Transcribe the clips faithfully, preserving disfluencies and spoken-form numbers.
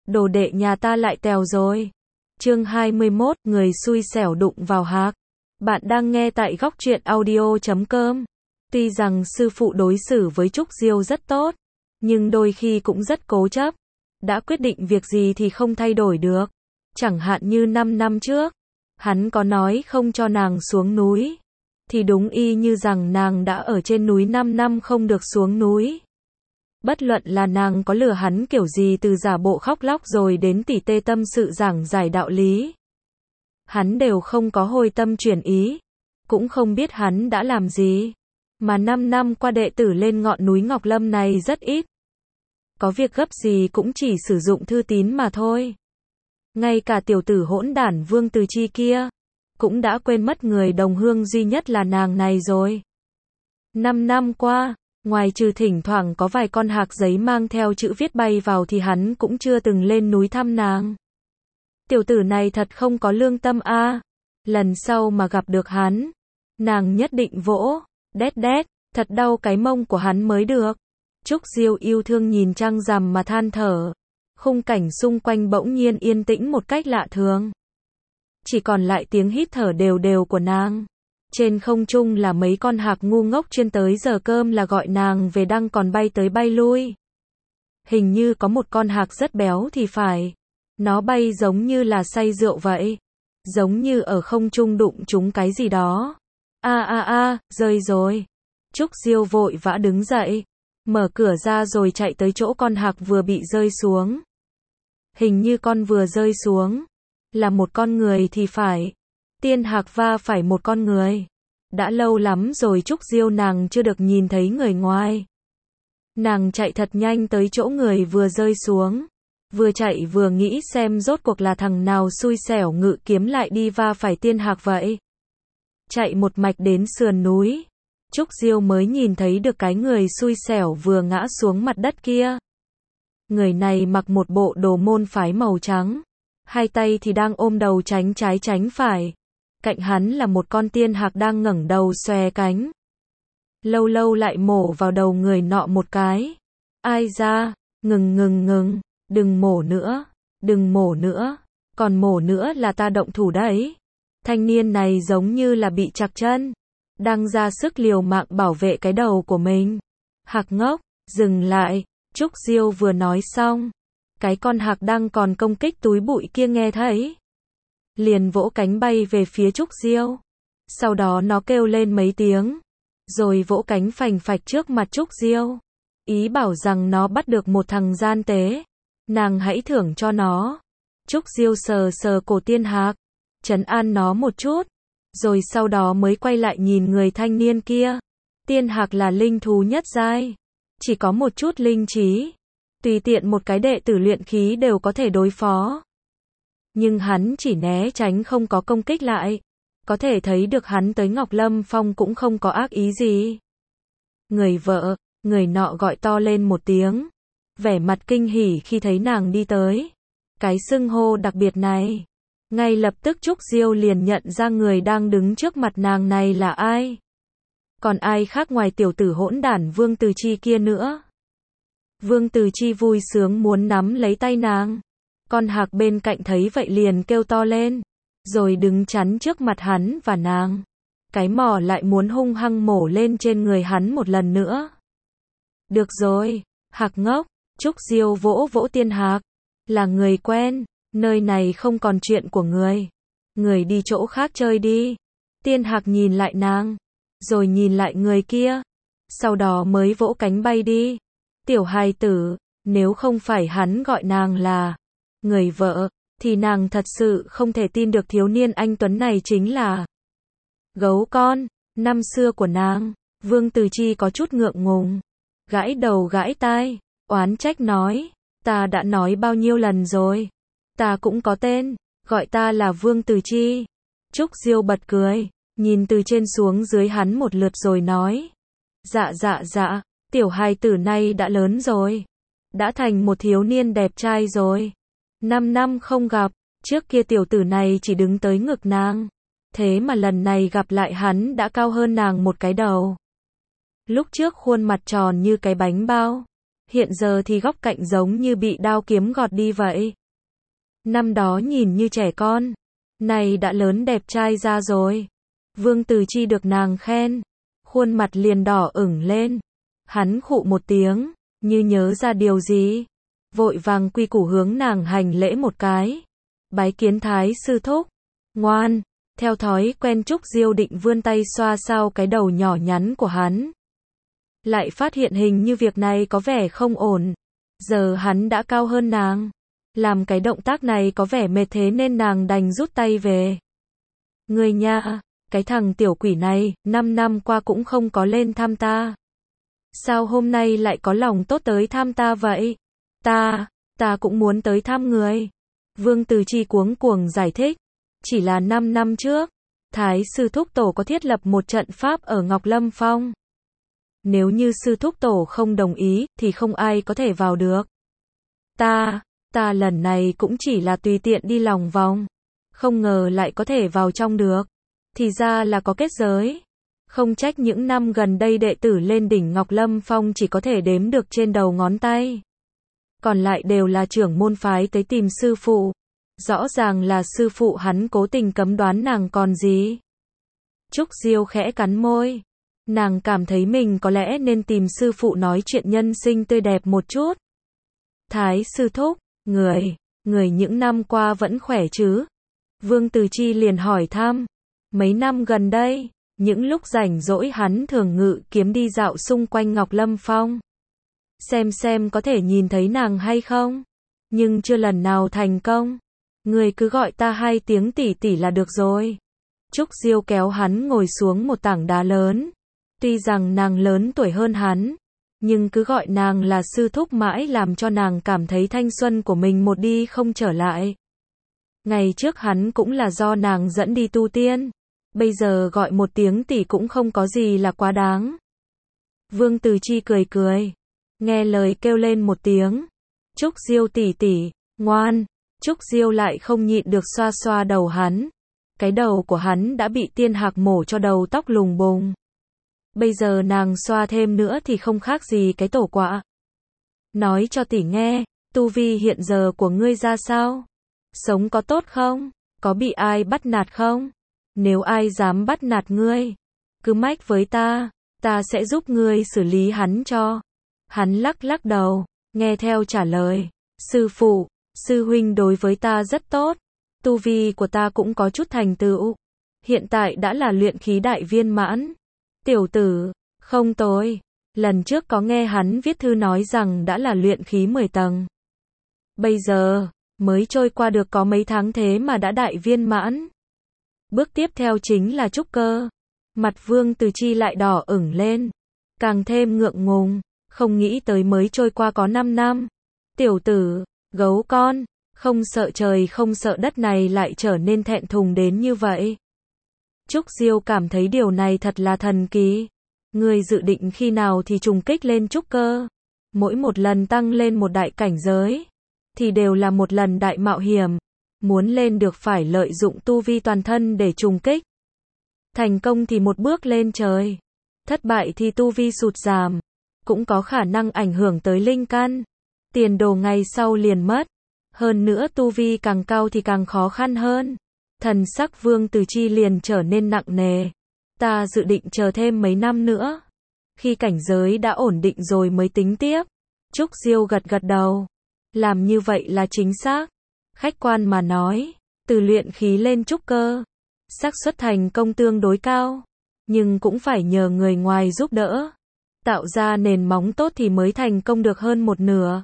đồ đệ nhà ta lại tèo rồi. Chương hai mươi mốt, người xui xẻo đụng vào Hạc. Bạn đang nghe tại góc truyện audio chấm com. Tuy rằng sư phụ đối xử với Trúc Diêu rất tốt, nhưng đôi khi cũng rất cố chấp. Đã quyết định việc gì thì không thay đổi được. Chẳng hạn như năm năm trước, hắn có nói không cho nàng xuống núi, thì đúng y như rằng nàng đã ở trên núi năm năm không được xuống núi. Bất luận là nàng có lừa hắn kiểu gì, từ giả bộ khóc lóc rồi đến tỉ tê tâm sự giảng giải đạo lý, hắn đều không có hồi tâm chuyển ý, cũng không biết hắn đã làm gì. Mà năm năm qua đệ tử lên ngọn núi Ngọc Lâm này rất ít. Có việc gấp gì cũng chỉ sử dụng thư tín mà thôi. Ngay cả tiểu tử hỗn đản Vương Từ Chi kia cũng đã quên mất người đồng hương duy nhất là nàng này rồi. Năm năm qua, ngoài trừ thỉnh thoảng có vài con hạc giấy mang theo chữ viết bay vào thì hắn cũng chưa từng lên núi thăm nàng. Tiểu tử này thật không có lương tâm a. À. Lần sau mà gặp được hắn, nàng nhất định vỗ, đét đét, thật đau cái mông của hắn mới được. Trúc Diêu yêu thương nhìn trăng rằm mà than thở. Khung cảnh xung quanh bỗng nhiên yên tĩnh một cách lạ thường. Chỉ còn lại tiếng hít thở đều đều của nàng. Trên không trung là mấy con hạc ngu ngốc chuyên tới giờ cơm là gọi nàng về, đang còn bay tới bay lui. Hình như có một con hạc rất béo thì phải. Nó bay giống như là say rượu vậy. Giống như ở không trung đụng trúng cái gì đó. A a a, rơi rồi. Trúc Diêu vội vã đứng dậy, mở cửa ra rồi chạy tới chỗ con hạc vừa bị rơi xuống. Hình như con vừa rơi xuống là một con người thì phải. Tiên hạc va phải một con người. Đã lâu lắm rồi Trúc Diêu nàng chưa được nhìn thấy người ngoài. Nàng chạy thật nhanh tới chỗ người vừa rơi xuống. Vừa chạy vừa nghĩ xem rốt cuộc là thằng nào xui xẻo ngự kiếm lại đi va phải tiên hạc vậy. Chạy một mạch đến sườn núi, Trúc Diêu mới nhìn thấy được cái người xui xẻo vừa ngã xuống mặt đất kia. Người này mặc một bộ đồ môn phái màu trắng, hai tay thì đang ôm đầu tránh trái tránh phải. Cạnh hắn là một con tiên hạc đang ngẩng đầu xòe cánh. Lâu lâu lại mổ vào đầu người nọ một cái. Ai da, ngừng ngừng ngừng, đừng mổ nữa, đừng mổ nữa, còn mổ nữa là ta động thủ đấy. Thanh niên này giống như là bị chặt chân, đang ra sức liều mạng bảo vệ cái đầu của mình. Hạc ngốc, dừng lại. Trúc Diêu vừa nói xong, cái con hạc đang còn công kích túi bụi kia nghe thấy, liền vỗ cánh bay về phía Trúc Diêu. Sau đó nó kêu lên mấy tiếng, rồi vỗ cánh phành phạch trước mặt Trúc Diêu, ý bảo rằng nó bắt được một thằng gian tế, nàng hãy thưởng cho nó. Trúc Diêu sờ sờ cổ tiên hạc, trấn an nó một chút, rồi sau đó mới quay lại nhìn người thanh niên kia. Tiên hạc là linh thú nhất giai, chỉ có một chút linh trí, tùy tiện một cái đệ tử luyện khí đều có thể đối phó. Nhưng hắn chỉ né tránh không có công kích lại. Có thể thấy được hắn tới Ngọc Lâm Phong cũng không có ác ý gì. Người vợ, người nọ gọi to lên một tiếng, vẻ mặt kinh hỉ khi thấy nàng đi tới. Cái xưng hô đặc biệt này, ngay lập tức Trúc Diêu liền nhận ra người đang đứng trước mặt nàng này là ai. Còn ai khác ngoài tiểu tử hỗn đản Vương Từ Chi kia nữa. Vương Từ Chi vui sướng muốn nắm lấy tay nàng. Con hạc bên cạnh thấy vậy liền kêu to lên, rồi đứng chắn trước mặt hắn và nàng. Cái mỏ lại muốn hung hăng mổ lên trên người hắn một lần nữa. Được rồi, hạc ngốc. Trúc Diêu vỗ vỗ tiên hạc. Là người quen, nơi này không còn chuyện của người. Người đi chỗ khác chơi đi. Tiên hạc nhìn lại nàng, rồi nhìn lại người kia, sau đó mới vỗ cánh bay đi. Tiểu hài tử, nếu không phải hắn gọi nàng là người vợ, thì nàng thật sự không thể tin được thiếu niên anh tuấn này chính là gấu con năm xưa của nàng. Vương Từ Chi có chút ngượng ngùng, gãi đầu gãi tai, oán trách nói, ta đã nói bao nhiêu lần rồi, ta cũng có tên, gọi ta là Vương Từ Chi. Trúc Diêu bật cười, nhìn từ trên xuống dưới hắn một lượt rồi nói, dạ dạ dạ, tiểu hài tử này đã lớn rồi, đã thành một thiếu niên đẹp trai rồi. Năm năm không gặp, trước kia tiểu tử này chỉ đứng tới ngực nàng, thế mà lần này gặp lại hắn đã cao hơn nàng một cái đầu. Lúc trước khuôn mặt tròn như cái bánh bao, hiện giờ thì góc cạnh giống như bị đao kiếm gọt đi vậy. Năm đó nhìn như trẻ con, này đã lớn đẹp trai ra rồi. Vương Từ Chi được nàng khen, khuôn mặt liền đỏ ửng lên. Hắn khụ một tiếng, như nhớ ra điều gì, vội vàng quy củ hướng nàng hành lễ một cái. Bái kiến Thái sư thúc. Ngoan. Theo thói quen Trúc Diêu định vươn tay xoa sau cái đầu nhỏ nhắn của hắn. Lại phát hiện hình như việc này có vẻ không ổn. Giờ hắn đã cao hơn nàng. Làm cái động tác này có vẻ mệt thế nên nàng đành rút tay về. Người nha, cái thằng tiểu quỷ này, năm năm qua cũng không có lên thăm ta. Sao hôm nay lại có lòng tốt tới thăm ta vậy? Ta, ta cũng muốn tới thăm người. Vương Từ Chi cuống cuồng giải thích. Chỉ là năm năm trước, Thái sư thúc tổ có thiết lập một trận pháp ở Ngọc Lâm Phong. Nếu như sư thúc tổ không đồng ý, thì không ai có thể vào được. Ta, ta lần này cũng chỉ là tùy tiện đi lòng vòng. Không ngờ lại có thể vào trong được. Thì ra là có kết giới. Không trách những năm gần đây đệ tử lên đỉnh Ngọc Lâm Phong chỉ có thể đếm được trên đầu ngón tay. Còn lại đều là trưởng môn phái tới tìm sư phụ. Rõ ràng là sư phụ hắn cố tình cấm đoán nàng còn gì. Trúc Diêu khẽ cắn môi. Nàng cảm thấy mình có lẽ nên tìm sư phụ nói chuyện nhân sinh tươi đẹp một chút. Thái sư thúc, người, người những năm qua vẫn khỏe chứ? Vương Từ Chi liền hỏi thăm. Mấy năm gần đây, những lúc rảnh rỗi hắn thường ngự kiếm đi dạo xung quanh Ngọc Lâm Phong. Xem xem có thể nhìn thấy nàng hay không. Nhưng chưa lần nào thành công. Người cứ gọi ta hai tiếng tỷ tỷ là được rồi. Trúc Diêu kéo hắn ngồi xuống một tảng đá lớn. Tuy rằng nàng lớn tuổi hơn hắn, nhưng cứ gọi nàng là sư thúc mãi làm cho nàng cảm thấy thanh xuân của mình một đi không trở lại. Ngày trước hắn cũng là do nàng dẫn đi tu tiên. Bây giờ gọi một tiếng tỷ cũng không có gì là quá đáng. Vương Từ Chi cười cười. Nghe lời kêu lên một tiếng. Trúc Diêu tỷ tỷ, ngoan. Trúc Diêu lại không nhịn được xoa xoa đầu hắn. Cái đầu của hắn đã bị tiên hạc mổ cho đầu tóc lùng bùng. Bây giờ nàng xoa thêm nữa thì không khác gì cái tổ quạ. Nói cho tỷ nghe, tu vi hiện giờ của ngươi ra sao? Sống có tốt không? Có bị ai bắt nạt không? Nếu ai dám bắt nạt ngươi, cứ mách với ta, ta sẽ giúp ngươi xử lý hắn cho. Hắn lắc lắc đầu, nghe theo trả lời. Sư phụ, sư huynh đối với ta rất tốt. Tu vi của ta cũng có chút thành tựu. Hiện tại đã là luyện khí đại viên mãn. Tiểu tử, không tồi. Lần trước có nghe hắn viết thư nói rằng đã là luyện khí mười tầng. Bây giờ, mới trôi qua được có mấy tháng thế mà đã đại viên mãn. Bước tiếp theo chính là trúc cơ. Mặt Vương Từ Chi lại đỏ ửng lên. Càng thêm ngượng ngùng, không nghĩ tới mới trôi qua có năm năm. Tiểu tử, gấu con, không sợ trời không sợ đất này lại trở nên thẹn thùng đến như vậy. Trúc Diêu cảm thấy điều này thật là thần kỳ. Người dự định khi nào thì trùng kích lên trúc cơ. Mỗi một lần tăng lên một đại cảnh giới, thì đều là một lần đại mạo hiểm. Muốn lên được phải lợi dụng tu vi toàn thân để trùng kích. Thành công thì một bước lên trời. Thất bại thì tu vi sụt giảm. Cũng có khả năng ảnh hưởng tới linh căn. Tiền đồ ngày sau liền mất. Hơn nữa tu vi càng cao thì càng khó khăn hơn. Thần sắc Vương Từ Chi liền trở nên nặng nề. Ta dự định chờ thêm mấy năm nữa. Khi cảnh giới đã ổn định rồi mới tính tiếp. Trúc Diêu gật gật đầu. Làm như vậy là chính xác. Khách quan mà nói, từ luyện khí lên trúc cơ, xác suất thành công tương đối cao. Nhưng cũng phải nhờ người ngoài giúp đỡ. Tạo ra nền móng tốt thì mới thành công được hơn một nửa.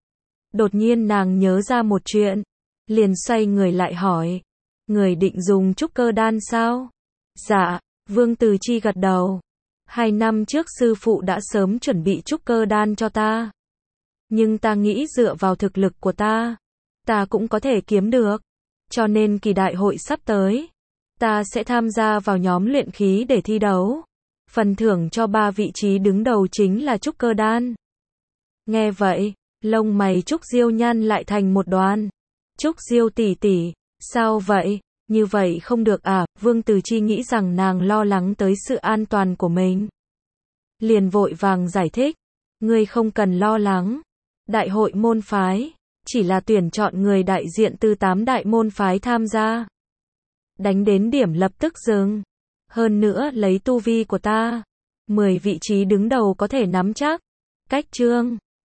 Đột nhiên nàng nhớ ra một chuyện. Liền xoay người lại hỏi. Người định dùng trúc cơ đan sao? Dạ, Vương Từ Chi gật đầu. Hai năm trước sư phụ đã sớm chuẩn bị trúc cơ đan cho ta. Nhưng ta nghĩ dựa vào thực lực của ta, ta cũng có thể kiếm được. Cho nên kỳ đại hội sắp tới, ta sẽ tham gia vào nhóm luyện khí để thi đấu. Phần thưởng cho ba vị trí đứng đầu chính là trúc cơ đan. Nghe vậy, lông mày Trúc Diêu nhăn lại thành một đoàn. Trúc Diêu tỷ tỷ, sao vậy? Như vậy không được à? Vương Từ Chi nghĩ rằng nàng lo lắng tới sự an toàn của mình. Liền vội vàng giải thích. Ngươi không cần lo lắng. Đại hội môn phái, chỉ là tuyển chọn người đại diện từ tám đại môn phái tham gia. Đánh đến điểm lập tức dừng. Hơn nữa lấy tu vi của ta, mười vị trí đứng đầu có thể nắm chắc. Cách chương